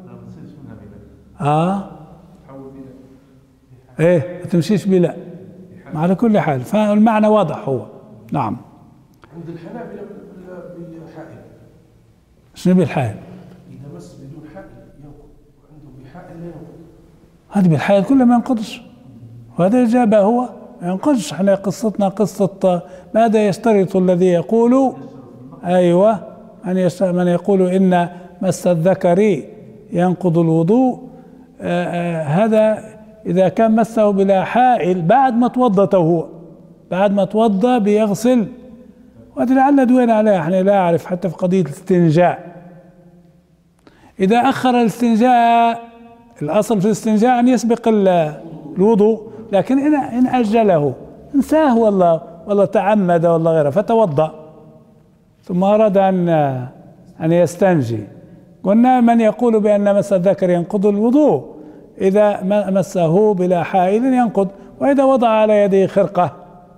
S2: ما تمشيش بلا. على كل حال فالمعنى واضح هو. نعم.
S4: عند الحنابلة بالحائل.
S2: شنو بالحائل؟
S4: إذا مس بدون حائل ينقض، وعنده بحائل لا ينقض.
S2: هذا بالحائل كله ما ينقضش، وهذا إجابة هو ما ينقضش. احنا قصتنا قصة ماذا يشترط الذي يقول أيوة من يقول إن مس الذكر ينقض الوضوء. هذا إذا كان مسه بلا حائل بعد ما توضأ هو، بعد ما توضأ بيغسل. وهذا لعل دوين عليه احنا لا أعرف حتى في قضية الاستنجاء. إذا أخر الاستنجاء الأصل في الاستنجاء أن يسبق الوضوء، لكن إن أجله انساه والله تعمد والله غيره فتوضأ ثم أراد أن يستنجي، قلنا من يقول بأن مس الذكر ينقض الوضوء إذا مسه بلا حائل ينقض، وإذا وضع على يده خرقة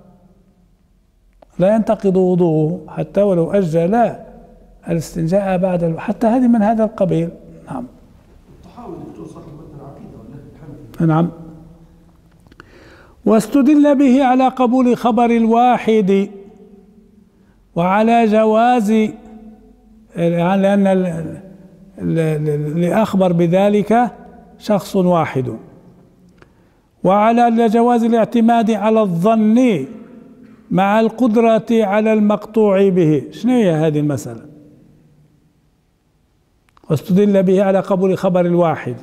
S2: لا ينتقض وضوءه حتى ولو أجل الاستنجاء بعد حتى هذه من هذا القبيل. نعم.
S4: الطحاوي دكتور صاحب متن العقيدة ولا؟
S2: نعم. واستدل به على قبول خبر الواحد وعلى جواز، يعني لأن اللي أخبر بذلك شخص واحد، وعلى جواز الاعتماد على الظن مع القدرة على المقطوع به. شنو هي هذه المسألة؟ واستدل به على قبول خبر الواحد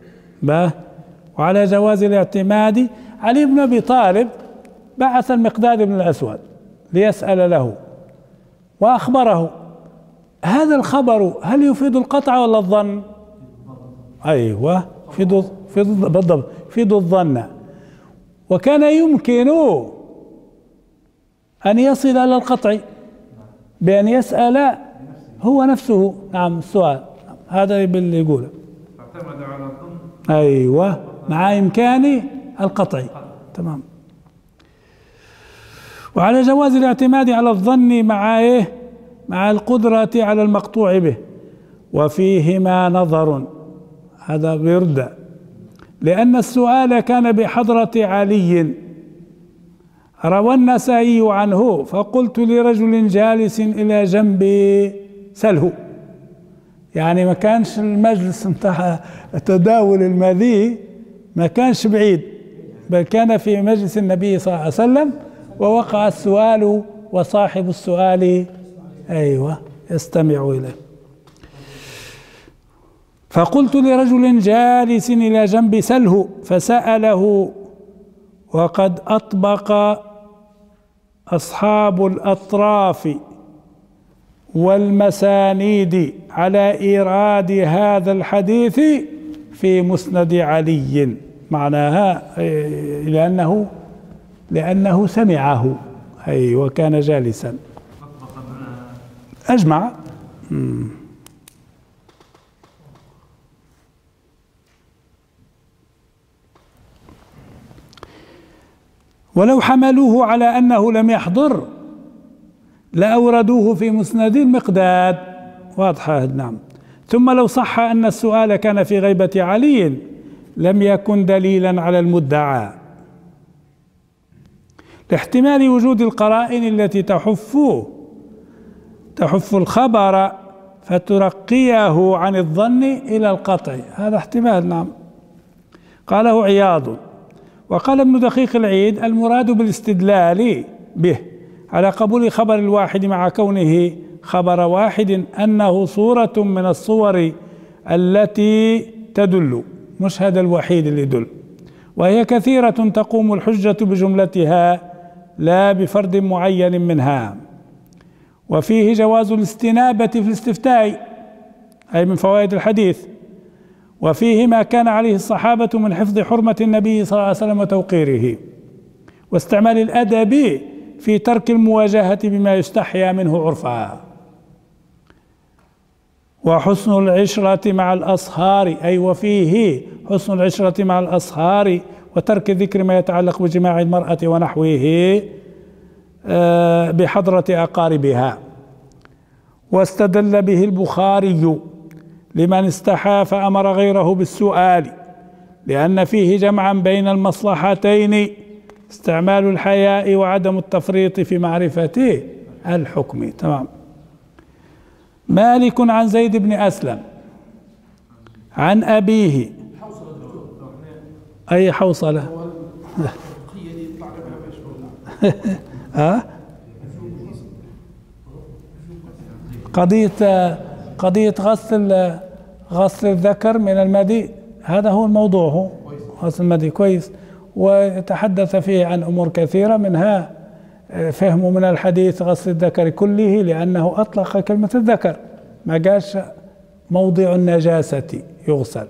S2: وعلى جواز الاعتماد. علي بن أبي طالب بعث المقداد بن الأسود ليسأل له وأخبره. هذا الخبر هل يفيد القطع ولا الظن؟ أيوة بالضبط يفيد الظن. وكان يمكن أن يصل إلى القطع بأن يسأل هو نفسه. نعم السؤال هذا اللي يقوله.
S4: اعتمد على الظن.
S2: أيوة مع إمكان القطع. تمام. وعلى جواز الاعتماد على الظن مع القدرة على المقطوع به. وفيهما نظر، هذا بيرد، لأن السؤال كان بحضرة علي. روى النسائي عنه فقلت لرجل جالس إلى جنبي سله. يعني ما كانش المجلس بتاع تداول المذي ما كانش بعيد، بل كان في مجلس النبي صلى الله عليه وسلم، ووقع السؤال وصاحب السؤال أيوة يستمع إليه. فقلت لرجل جالس إلى جنب سله فسأله، وقد أطبق أصحاب الأطراف والمسانيد على إيراد هذا الحديث في مسند علي. معناها لأنه سمعه أي وكان جالسا أجمع. ولو حملوه على أنه لم يحضر لأوردوه في مسند المقداد. واضحة؟ نعم. ثم لو صح أن السؤال كان في غيبة علي لم يكن دليلا على المدعى، لاحتمال وجود القرائن التي تحف الخبر فترقيه عن الظن إلى القطع. هذا احتمال. نعم. قاله عياض. وقال ابن دقيق العيد: المراد بالاستدلال به على قبول خبر الواحد مع كونه خبر واحد أنه صورة من الصور التي تدل، مش هذا الوحيد اللي يدل، وهي كثيرة تقوم الحجة بجملتها لا بفرد معين منها. وفيه جواز الاستنابة في الاستفتاء، أي من فوائد الحديث. وفيه ما كان عليه الصحابة من حفظ حرمة النبي صلى الله عليه وسلم وتوقيره، واستعمال الأدب في ترك المواجهة بما يستحيا منه عرفا. وحسن العشرة مع الأصهار، أي وفيه حسن العشرة مع الأصهار وترك ذكر ما يتعلق بجماع المرأة ونحوه بحضرة أقاربها. واستدل به البخاري لمن استحى فأمر غيره بالسؤال، لأن فيه جمعا بين المصلحتين، استعمال الحياء وعدم التفريط في معرفة الحكم. تمام. مالك عن زيد بن أسلم عن أبيه. أي حوصلة؟ قضية غسل الذكر من المدي، هذا هو الموضوع، هو غسل المدي. كويس. وتحدث فيه عن أمور كثيرة، منها فهمه من الحديث غسل الذكر كله، لأنه أطلق كلمة الذكر، ما قالش موضع النجاسة يغسل.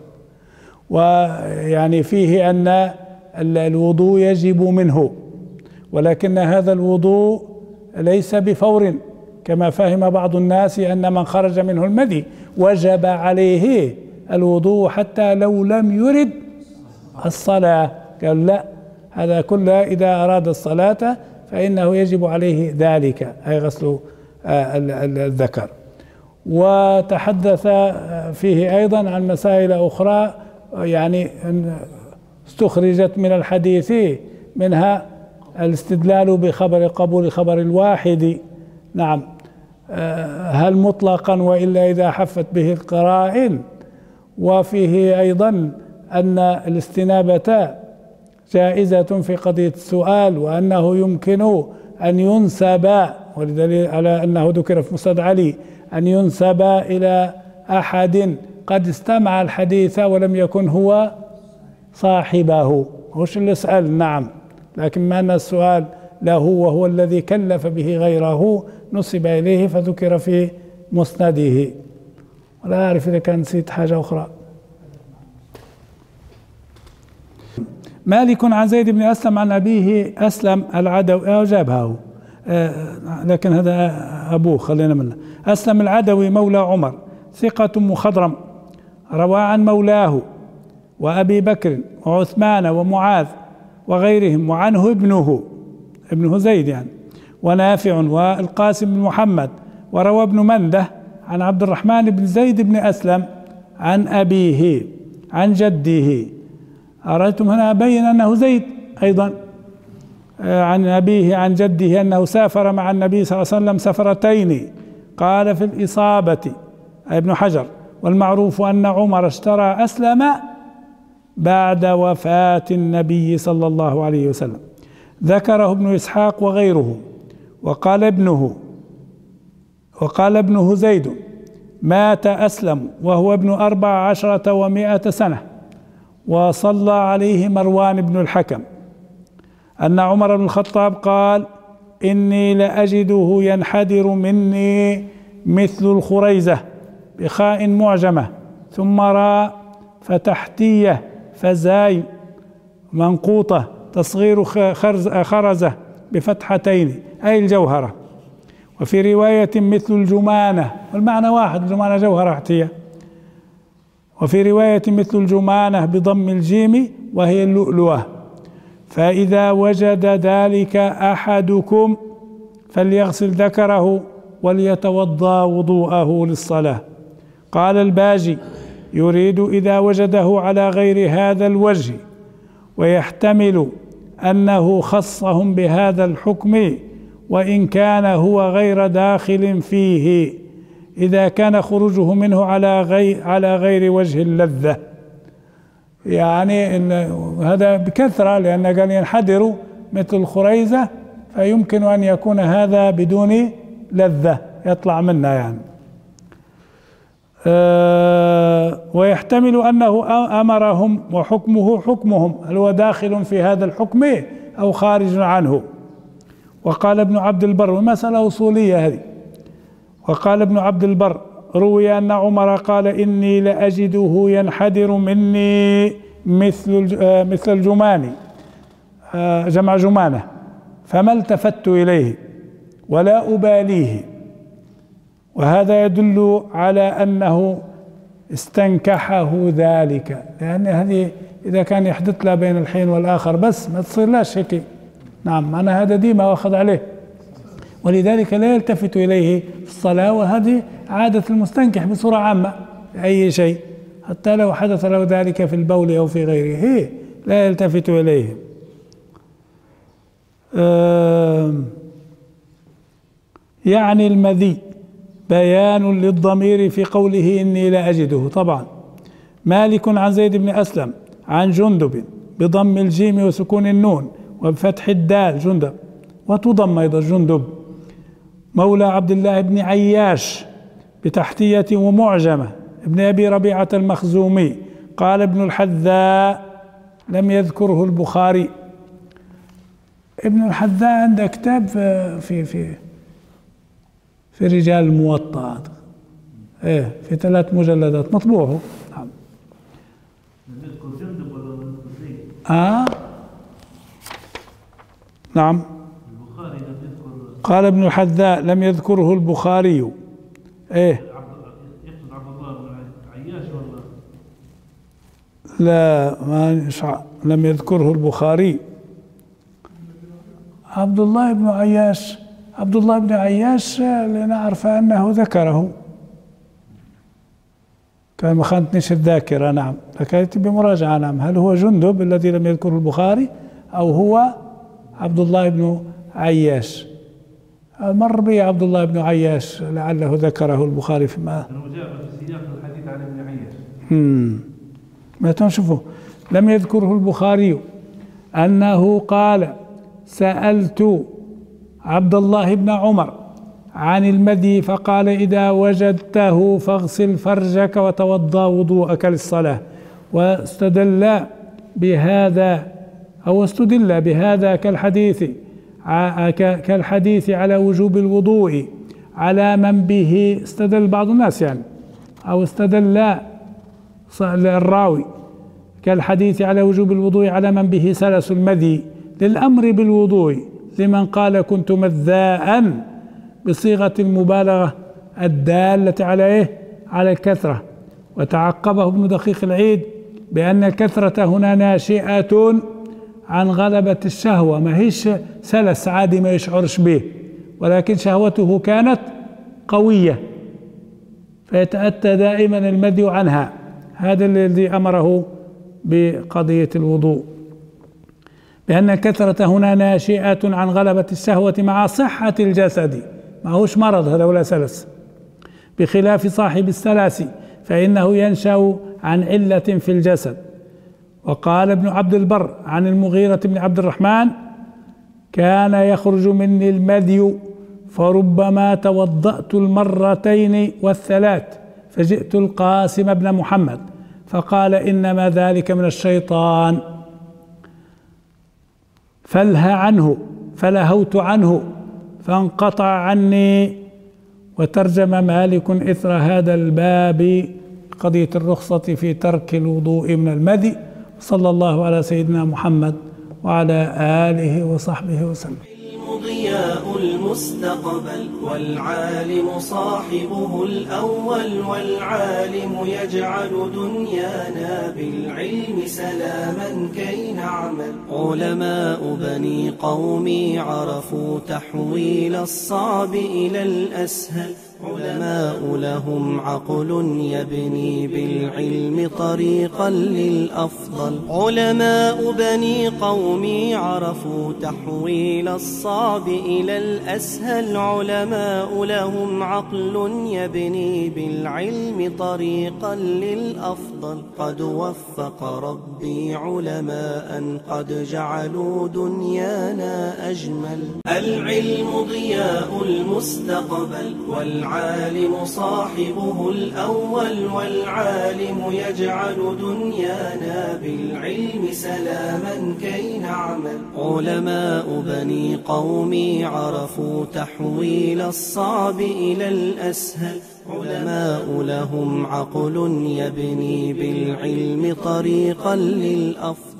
S2: ويعني فيه أن الوضوء يجب منه، ولكن هذا الوضوء ليس بفور كما فهم بعض الناس، أن من خرج منه المذي وجب عليه الوضوء حتى لو لم يرد الصلاة. قال لا، هذا كله إذا أراد الصلاة فإنه يجب عليه ذلك، أي غسل الذكر. وتحدث فيه أيضا عن مسائل أخرى يعني استخرجت من الحديث، منها الاستدلال بخبر قبول خبر الواحد. نعم. هل مطلقا وإلا إذا حفت به القرائن. وفيه أيضا أن الاستنابة جائزة في قضية السؤال، وأنه يمكن أن ينسب، ولدليل على أنه ذكر في مسند علي، أن ينسب إلى أحد قد استمع الحديث ولم يكن هو صاحبه، هوش اللي سأل. نعم. لكن ما أن السؤال له وهو الذي كلف به غيره نسب إليه فذكر في مسنده. ولا أعرف إذا كان نسيت حاجة أخرى. مالك عن زيد بن أسلم عن أبيه أسلم العدوي، جابها لكن هذا أبوه، خلينا منه. أسلم العدوي مولى عمر، ثقة مخضرم، روى عن مولاه وأبي بكر وعثمان ومعاذ وغيرهم، وعنه ابنه زيد يعني، ونافع والقاسم بن محمد. وروى ابن منده عن عبد الرحمن بن زيد بن أسلم عن أبيه عن جده. أرأيتم هنا بين أنه زيد أيضا عن أبيه عن جده أنه سافر مع النبي صلى الله عليه وسلم سفرتين. قال في الإصابة ابن حجر: والمعروف أن عمر اشترى أسلم بعد وفاة النبي صلى الله عليه وسلم. ذكره ابن إسحاق وغيره. وقال ابنه زيد: مات أسلم وهو ابن 14 و100 سنة، وصلى عليه مروان بن الحكم، أن عمر بن الخطاب قال: إني لأجده ينحدر مني مثل الخريزة بخاء معجمة ثم راء فتحتية فزاي منقوطة تصغير خرزة بفتحتين أي الجوهرة. وفي رواية مثل الجمانة، والمعنى واحد، الجمانة جوهرة تحتية. وفي رواية مثل الجمانة بضم الجيم وهي اللؤلؤة. فإذا وجد ذلك أحدكم فليغسل ذكره وليتوضأ وضوءه للصلاة. قال الباجي: يريد إذا وجده على غير هذا الوجه، ويحتمل أنه خصهم بهذا الحكم وإن كان هو غير داخل فيه، إذا كان خروجه منه على غير وجه اللذة. يعني هذا بكثرة، لأن قال ينحدر مثل الخريزة، فيمكن أن يكون هذا بدون لذة يطلع منها يعني. ويحتمل أنه أمرهم وحكمه حكمهم، هل هو داخل في هذا الحكم أو خارج عنه. وقال ابن عبد البر، ومسألة أصولية هذه، وقال ابن عبد البر: روي أن عمر قال: إني لأجده ينحدر مني مثل الجمان، جمع جمانة، فما التفت إليه ولا أباليه. وهذا يدل على أنه استنكحه ذلك، لأن هذه إذا كان يحدث له بين الحين والآخر بس ما تصير لاش هيك. نعم، أنا هذا ديما واخذ عليه، ولذلك لا يلتفت إليه في الصلاة. وهذه عادة المستنكح بصورة عامة أي شيء، حتى لو حدث له ذلك في البول أو في غيره لا يلتفت إليه. يعني المذي بيان للضمير في قوله إني لا أجده. طبعا مالك عن زيد بن أسلم عن جندب بضم الجيم وسكون النون وبفتح الدال جندب، وتضم أيضا جندب، مولى عبد الله بن عياش بتحتية ومعجمة ابن أبي ربيعة المخزومي. قال ابن الحذاء لم يذكره البخاري. ابن الحذاء عنده كتاب في رجال الموطأ، في 3 مجلدات مطبوع. نعم. نعم. قال ابن الحذاء لم يذكره البخاري. يقصد
S4: عبد الله بن عياش ولا؟
S2: لا، ما لم يذكره البخاري. عبد الله بن عياش لنعرف أنه ذكره، كان ما خانتنيش الذاكرة. نعم، لكيت بمراجعة. نعم، هل هو جندب الذي لم يذكره البخاري أو هو عبد الله بن عياش؟ مر بي عبد الله بن عياش، لعله ذكره البخاري فيما
S4: جاء في سياق الحديث عن ابن عياش.
S2: ما تنشوفوا، لم يذكره البخاري أنه قال: سألت عبد الله بن عمر عن المذي فقال: إذا وجدته فاغسل فرجك وتوضأ وضوءك للصلاة. واستدل بهذا كالحديث على وجوب الوضوء على من به، استدل بعض الناس يعني، أو استدل الراوي كالحديث على وجوب الوضوء على من به سلس المذي للأمر بالوضوء لمن قال كنت مذاء بصيغة المبالغة الدالة على على الكثرة. وتعقبه ابن دقيق العيد بأن الكثرة هنا ناشئة عن غلبة الشهوة، ما هيش سلس عادي ما يشعرش به، ولكن شهوته كانت قوية فيتأتى دائما المذي عنها. هذا الذي أمره بقضية الوضوء، بأن الكثرة هنا ناشئة عن غلبة الشهوة مع صحة الجسد، ما هوش مرض هذا ولا سلس، بخلاف صاحب السلاسي فإنه ينشأ عن علة في الجسد. وقال ابن عبد البر عن المغيرة بن عبد الرحمن: كان يخرج مني المذي فربما توضأت المرتين والثلاث فجئت القاسم بن محمد فقال: إنما ذلك من الشيطان، فلهوت عنه فانقطع عني. وترجم مالك إثر هذا الباب قضية الرخصة في ترك الوضوء من المذي. صلى الله على سيدنا محمد وعلى آله وصحبه وسلم.
S1: ضياء المستقبل والعالم صاحبه الأول والعالم يجعل دنيانا بالعلم سلاما كي نعمل. علماء بني قومي عرفوا تحويل الصعب إلى الأسهل. علماء لهم عقل يبني بالعلم طريقا للأفضل. علماء بني قومي عرفوا تحويل الصعب إلى الأسهل. علماء لهم عقل يبني بالعلم طريقا للأفضل. قد وفق ربي علماء قد جعلوا دنيانا أجمل. العلم ضياء المستقبل والعالم صاحبه الأول والعالم يجعل دنيانا بالعلم سلاما كي نعمل. علماء بني قومي عرفوا تحويل الصعب إلى الأسهل. علماء لهم عقل يبني بالعلم طريقا للأفضل.